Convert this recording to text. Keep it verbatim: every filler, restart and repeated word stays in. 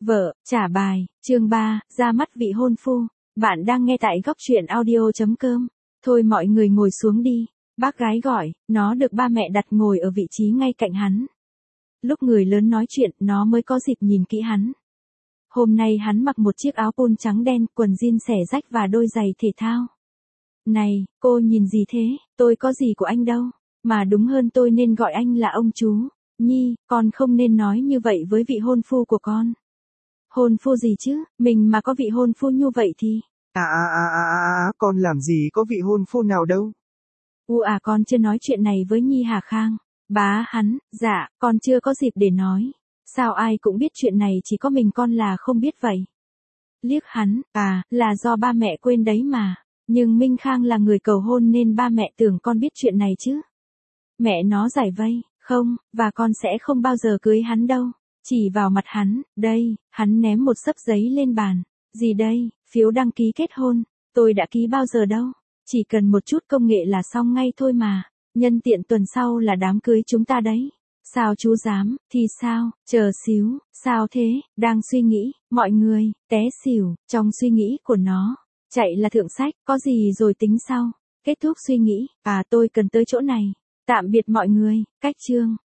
Vợ, trả bài, chương ba, ra mắt vị hôn phu. Bạn đang nghe tại góc truyện audio.com. Thôi mọi người ngồi xuống đi. Bác gái gọi, nó được ba mẹ đặt ngồi ở vị trí ngay cạnh hắn. Lúc người lớn nói chuyện, nó mới có dịp nhìn kỹ hắn. Hôm nay hắn mặc một chiếc áo polo trắng đen, quần jean xẻ rách và đôi giày thể thao. Này, cô nhìn gì thế, tôi có gì của anh đâu. Mà đúng hơn tôi nên gọi anh là ông chú. Nhi, con không nên nói như vậy với vị hôn phu của con. Hôn phu gì chứ, mình mà có vị hôn phu như vậy thì... À à à à à, à con làm gì có vị hôn phu nào đâu. U à con chưa nói chuyện này với Nhi hả Khang? Bá hắn, dạ, con chưa có dịp để nói. Sao ai cũng biết chuyện này chỉ có mình con là không biết vậy? Liếc hắn, à, là do ba mẹ quên đấy mà. Nhưng Minh Khang là người cầu hôn nên ba mẹ tưởng con biết chuyện này chứ. Mẹ nó giải vây, không, và con sẽ không bao giờ cưới hắn đâu. Chỉ vào mặt hắn, đây, hắn ném một xấp giấy lên bàn. Gì đây, phiếu đăng ký kết hôn, tôi đã ký bao giờ đâu. Chỉ cần một chút công nghệ là xong ngay thôi mà. Nhân tiện tuần sau là đám cưới chúng ta đấy. Sao chú dám, thì sao, chờ xíu, sao thế, đang suy nghĩ, mọi người, té xỉu, trong suy nghĩ của nó. Chạy là thượng sách, có gì rồi tính sau. Kết thúc suy nghĩ, à tôi cần tới chỗ này. Tạm biệt mọi người, cách chương.